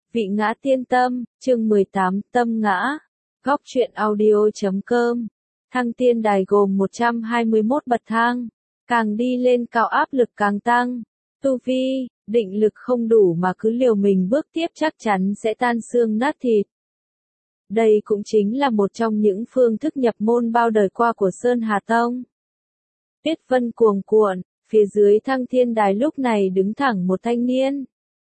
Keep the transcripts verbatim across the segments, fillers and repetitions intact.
Vị ngã tiên tâm, chương mười tám, tâm ngã. Góc truyện audio.com. Thăng tiên đài gồm một trăm hai mươi mốt bậc thang. Càng đi lên cao áp lực càng tăng. Tu vi, định lực không đủ mà cứ liều mình bước tiếp chắc chắn sẽ tan xương nát thịt. Đây cũng chính là một trong những phương thức nhập môn bao đời qua của Sơn Hà Tông. Tuyết vân cuồn cuộn, phía dưới thăng thiên đài lúc này đứng thẳng một thanh niên.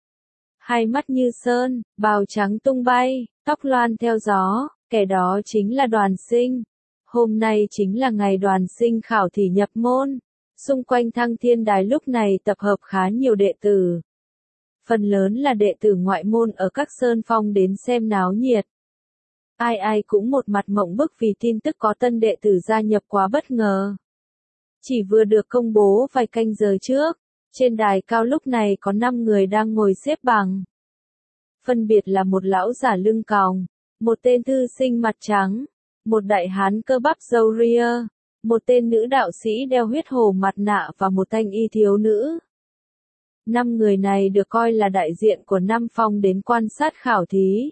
Hai mắt như sơn, bào trắng tung bay, tóc loan theo gió, kẻ đó chính là Đoàn Sinh. Hôm nay chính là ngày Đoàn Sinh khảo thí nhập môn. Xung quanh thăng thiên đài lúc này tập hợp khá nhiều đệ tử. Phần lớn là đệ tử ngoại môn ở các sơn phong đến xem náo nhiệt. Ai ai cũng một mặt mộng bức vì tin tức có tân đệ tử gia nhập quá bất ngờ. Chỉ vừa được công bố vài canh giờ trước, trên đài cao lúc này có năm người đang ngồi xếp bằng. Phân biệt là một lão giả lưng còng, một tên thư sinh mặt trắng, một đại hán cơ bắp râu ria, một tên nữ đạo sĩ đeo huyết hổ mặt nạ và một thanh y thiếu nữ. Năm người này được coi là đại diện của năm phong đến quan sát khảo thí.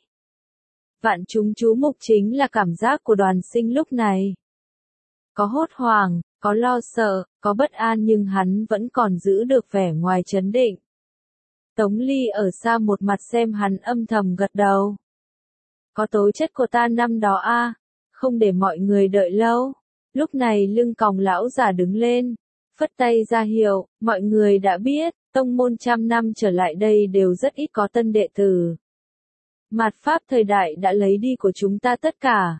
Vạn chúng chú mục chính là cảm giác của Đoàn Sinh lúc này. Có hốt hoảng, có lo sợ, có bất an nhưng hắn vẫn còn giữ được vẻ ngoài trấn định. Tống Ly ở xa một mặt xem hắn âm thầm gật đầu. Có tố chất của ta năm đó a, à, không để mọi người đợi lâu. Lúc này lưng còng lão giả đứng lên, phất tay ra hiệu, mọi người đã biết, tông môn trăm năm trở lại đây đều rất ít có tân đệ tử. Mạt pháp thời đại đã lấy đi của chúng ta tất cả.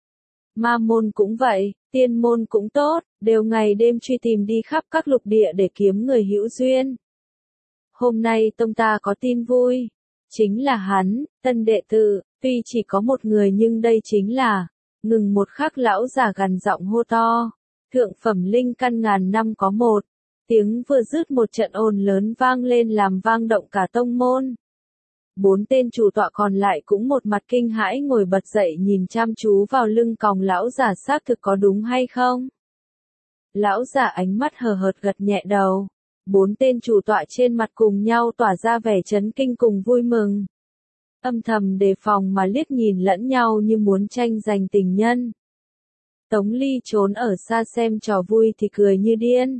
Ma môn cũng vậy, tiên môn cũng tốt, đều ngày đêm truy tìm đi khắp các lục địa để kiếm người hữu duyên. Hôm nay tông ta có tin vui, chính là hắn, tân đệ tử, tuy chỉ có một người nhưng đây chính là, ngừng một khắc lão giả gằn giọng hô to, thượng phẩm linh căn ngàn năm có một, tiếng vừa dứt một trận ồn lớn vang lên làm vang động cả tông môn. Bốn tên chủ tọa còn lại cũng một mặt kinh hãi ngồi bật dậy nhìn chăm chú vào lưng còng lão giả xác thực có đúng hay không. Lão giả ánh mắt hờ hợt gật nhẹ đầu. Bốn tên chủ tọa trên mặt cùng nhau tỏa ra vẻ chấn kinh cùng vui mừng. Âm thầm đề phòng mà liếc nhìn lẫn nhau như muốn tranh giành tình nhân. Tống Ly trốn ở xa xem trò vui thì cười như điên.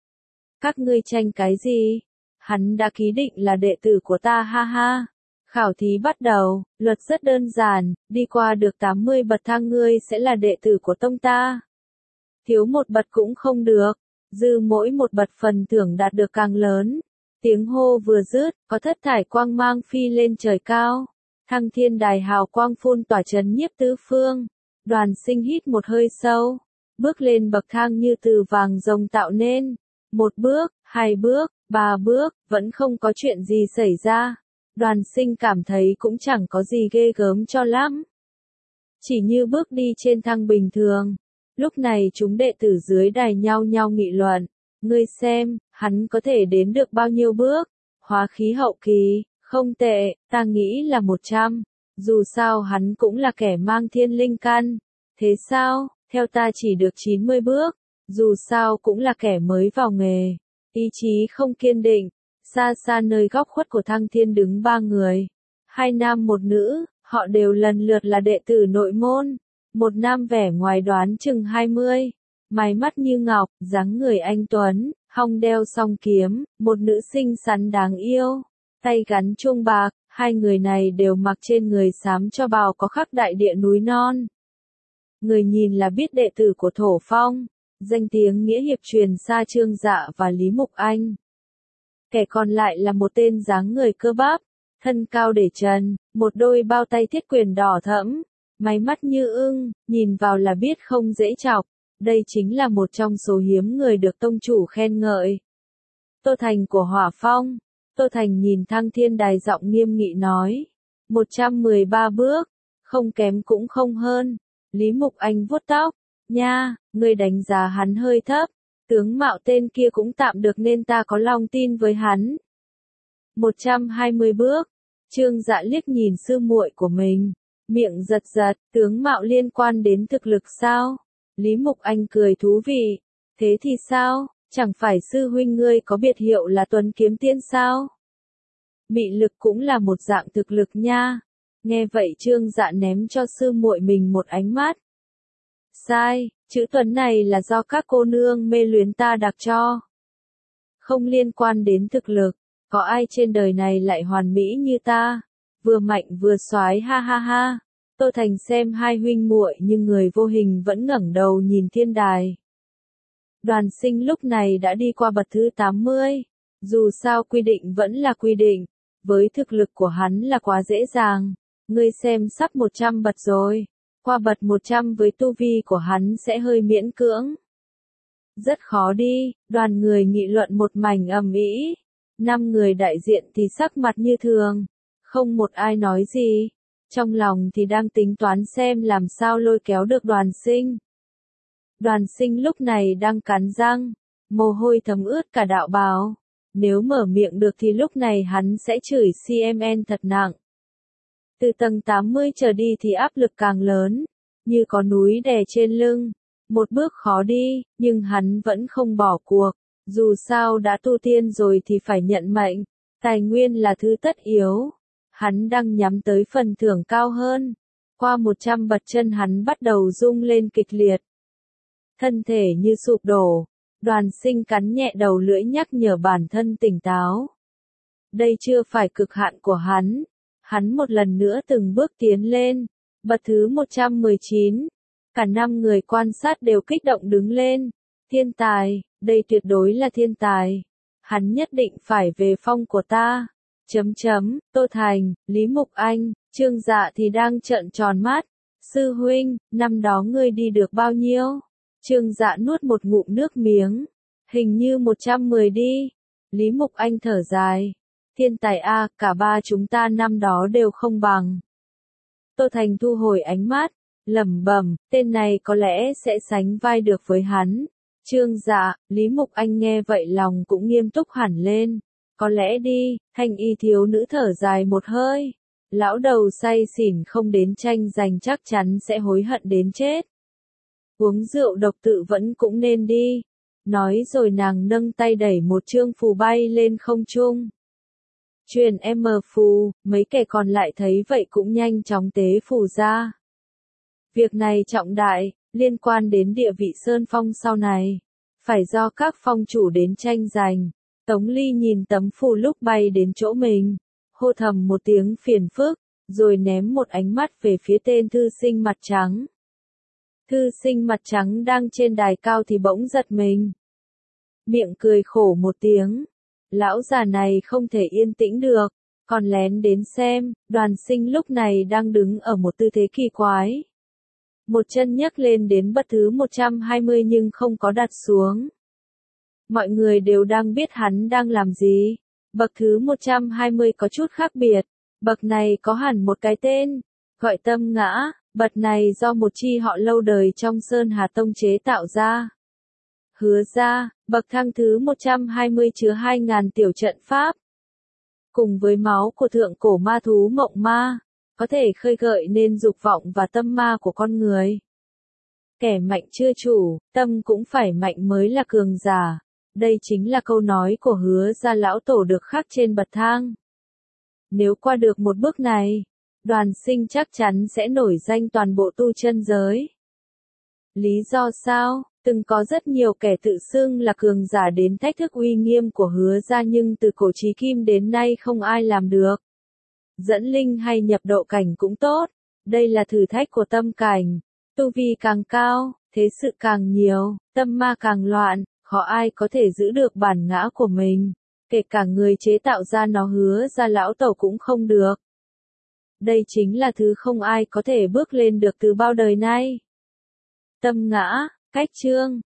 Các ngươi tranh cái gì? Hắn đã ký định là đệ tử của ta ha ha. Khảo thí bắt đầu, luật rất đơn giản, đi qua được tám mươi bậc thang ngươi sẽ là đệ tử của tông ta. Thiếu một bậc cũng không được, dư mỗi một bậc phần thưởng đạt được càng lớn. Tiếng hô vừa dứt, có thất thải quang mang phi lên trời cao. Thăng thiên đài hào quang phun tỏa chấn nhiếp tứ phương. Đoàn Sinh hít một hơi sâu, bước lên bậc thang như từ vàng rồng tạo nên. Một bước, hai bước, ba bước, vẫn không có chuyện gì xảy ra. Đoàn Sinh cảm thấy cũng chẳng có gì ghê gớm cho lắm. Chỉ như bước đi trên thang bình thường. Lúc này chúng đệ tử dưới đài nhau nhau nghị luận. Ngươi xem, hắn có thể đến được bao nhiêu bước? Hóa khí hậu kỳ, không tệ, ta nghĩ là một trăm. Dù sao hắn cũng là kẻ mang thiên linh căn. Thế sao, theo ta chỉ được chín mươi bước. Dù sao cũng là kẻ mới vào nghề. Ý chí không kiên định. Xa xa nơi góc khuất của thăng thiên đứng ba người. Hai nam một nữ, họ đều lần lượt là đệ tử nội môn. Một nam vẻ ngoài đoán chừng hai mươi, mày mắt như ngọc, dáng người anh tuấn, hông đeo song kiếm, một nữ xinh xắn đáng yêu, tay gắn chuông bạc, hai người này đều mặc trên người xám cho bào có khắc đại địa núi non. Người nhìn là biết đệ tử của Thổ Phong, danh tiếng nghĩa hiệp truyền xa Trương Dạ và Lý Mục Anh. Kẻ còn lại là một tên dáng người cơ bắp, thân cao để trần, một đôi bao tay thiết quyền đỏ thẫm, mày mắt như ưng, nhìn vào là biết không dễ chọc. Đây chính là một trong số hiếm người được tông chủ khen ngợi. Tô Thành của Hỏa Phong. Tô Thành nhìn thăng thiên đài giọng nghiêm nghị nói. một trăm mười ba bước, không kém cũng không hơn. Lý Mục Anh vuốt tóc. Nha, ngươi đánh giá hắn hơi thấp. Tướng mạo tên kia cũng tạm được nên ta có lòng tin với hắn. một trăm hai mươi bước. Trương Dạ liếc nhìn sư muội của mình. Miệng giật giật, tướng mạo liên quan đến thực lực sao? Lý Mục Anh cười thú vị. Thế thì sao? Chẳng phải sư huynh ngươi có biệt hiệu là Tuấn Kiếm Tiên sao? Mị lực cũng là một dạng thực lực nha. Nghe vậy Trương Dạ ném cho sư muội mình một ánh mắt. Sai, chữ tuấn này là do các cô nương mê luyến ta đặc cho. Không liên quan đến thực lực, có ai trên đời này lại hoàn mỹ như ta, vừa mạnh vừa soái ha ha ha. Tô Thành xem hai huynh muội nhưng người vô hình vẫn ngẩng đầu nhìn thiên đài. Đoàn Sinh lúc này đã đi qua bậc thứ tám mươi, dù sao quy định vẫn là quy định, với thực lực của hắn là quá dễ dàng, ngươi xem sắp một trăm bậc rồi, qua bậc một trăm với tu vi của hắn sẽ hơi miễn cưỡng. Rất khó đi, đoàn người nghị luận một mảnh ầm ĩ, năm người đại diện thì sắc mặt như thường, không một ai nói gì, trong lòng thì đang tính toán xem làm sao lôi kéo được Đoàn Sinh. Đoàn Sinh lúc này đang cắn răng, mồ hôi thấm ướt cả đạo bào, nếu mở miệng được thì lúc này hắn sẽ chửi xê em en thật nặng. Từ tầng tám mươi trở đi thì áp lực càng lớn, như có núi đè trên lưng, một bước khó đi, nhưng hắn vẫn không bỏ cuộc, dù sao đã tu tiên rồi thì phải nhận mệnh, tài nguyên là thứ tất yếu, hắn đang nhắm tới phần thưởng cao hơn, qua một trăm bậc chân hắn bắt đầu rung lên kịch liệt. Thân thể như sụp đổ, Đoàn Sinh cắn nhẹ đầu lưỡi nhắc nhở bản thân tỉnh táo. Đây chưa phải cực hạn của hắn, hắn một lần nữa từng bước tiến lên, bậc thứ một trăm mười chín, cả năm người quan sát đều kích động đứng lên, thiên tài, đây tuyệt đối là thiên tài, hắn nhất định phải về phong của ta, chấm chấm, Tô Thành, Lý Mục Anh, Trương Dạ thì đang trợn tròn mắt, sư huynh, năm đó ngươi đi được bao nhiêu? Trương Dạ nuốt một ngụm nước miếng, hình như một trăm mười đi, Lý Mục Anh thở dài, thiên tài a, cả ba chúng ta năm đó đều không bằng. Tô Thành thu hồi ánh mắt, lẩm bẩm, tên này có lẽ sẽ sánh vai được với hắn. Trương Dạ, Lý Mục Anh nghe vậy lòng cũng nghiêm túc hẳn lên, có lẽ đi, Thanh Y thiếu nữ thở dài một hơi, lão đầu say xỉn không đến tranh giành chắc chắn sẽ hối hận đến chết. Uống rượu độc tự vẫn cũng nên đi, nói rồi nàng nâng tay đẩy một chương phù bay lên không trung. Truyền em phù, mấy kẻ còn lại thấy vậy cũng nhanh chóng tế phù ra. Việc này trọng đại, liên quan đến địa vị Sơn Phong sau này, phải do các phong chủ đến tranh giành. Tống Ly nhìn tấm phù lúc bay đến chỗ mình, hô thầm một tiếng phiền phức, rồi ném một ánh mắt về phía tên thư sinh mặt trắng. Thư sinh mặt trắng đang trên đài cao thì bỗng giật mình. Miệng cười khổ một tiếng. Lão già này không thể yên tĩnh được, còn lén đến xem, Đoàn Sinh lúc này đang đứng ở một tư thế kỳ quái. Một chân nhấc lên đến bậc thứ một trăm hai mươi nhưng không có đặt xuống. Mọi người đều đang biết hắn đang làm gì. Bậc thứ một trăm hai mươi có chút khác biệt, bậc này có hẳn một cái tên, gọi Tâm Ngã, bậc này do một chi họ lâu đời trong Sơn Hà Tông chế tạo ra. Hứa ra, bậc thang thứ một trăm hai mươi chứa hai nghìn tiểu trận pháp. Cùng với máu của thượng cổ ma thú mộng ma, có thể khơi gợi nên dục vọng và tâm ma của con người. Kẻ mạnh chưa chủ, tâm cũng phải mạnh mới là cường giả. Đây chính là câu nói của Hứa gia lão tổ được khắc trên bậc thang. Nếu qua được một bước này, Đoàn Sinh chắc chắn sẽ nổi danh toàn bộ tu chân giới. Lý do sao? Từng có rất nhiều kẻ tự xưng là cường giả đến thách thức uy nghiêm của Hứa gia nhưng từ cổ chí kim đến nay không ai làm được. Dẫn linh hay nhập độ cảnh cũng tốt, đây là thử thách của tâm cảnh, tu vi càng cao, thế sự càng nhiều, tâm ma càng loạn, khó ai có thể giữ được bản ngã của mình, kể cả người chế tạo ra nó Hứa gia lão tổ cũng không được. Đây chính là thứ không ai có thể bước lên được từ bao đời nay. Tâm ngã, cách chương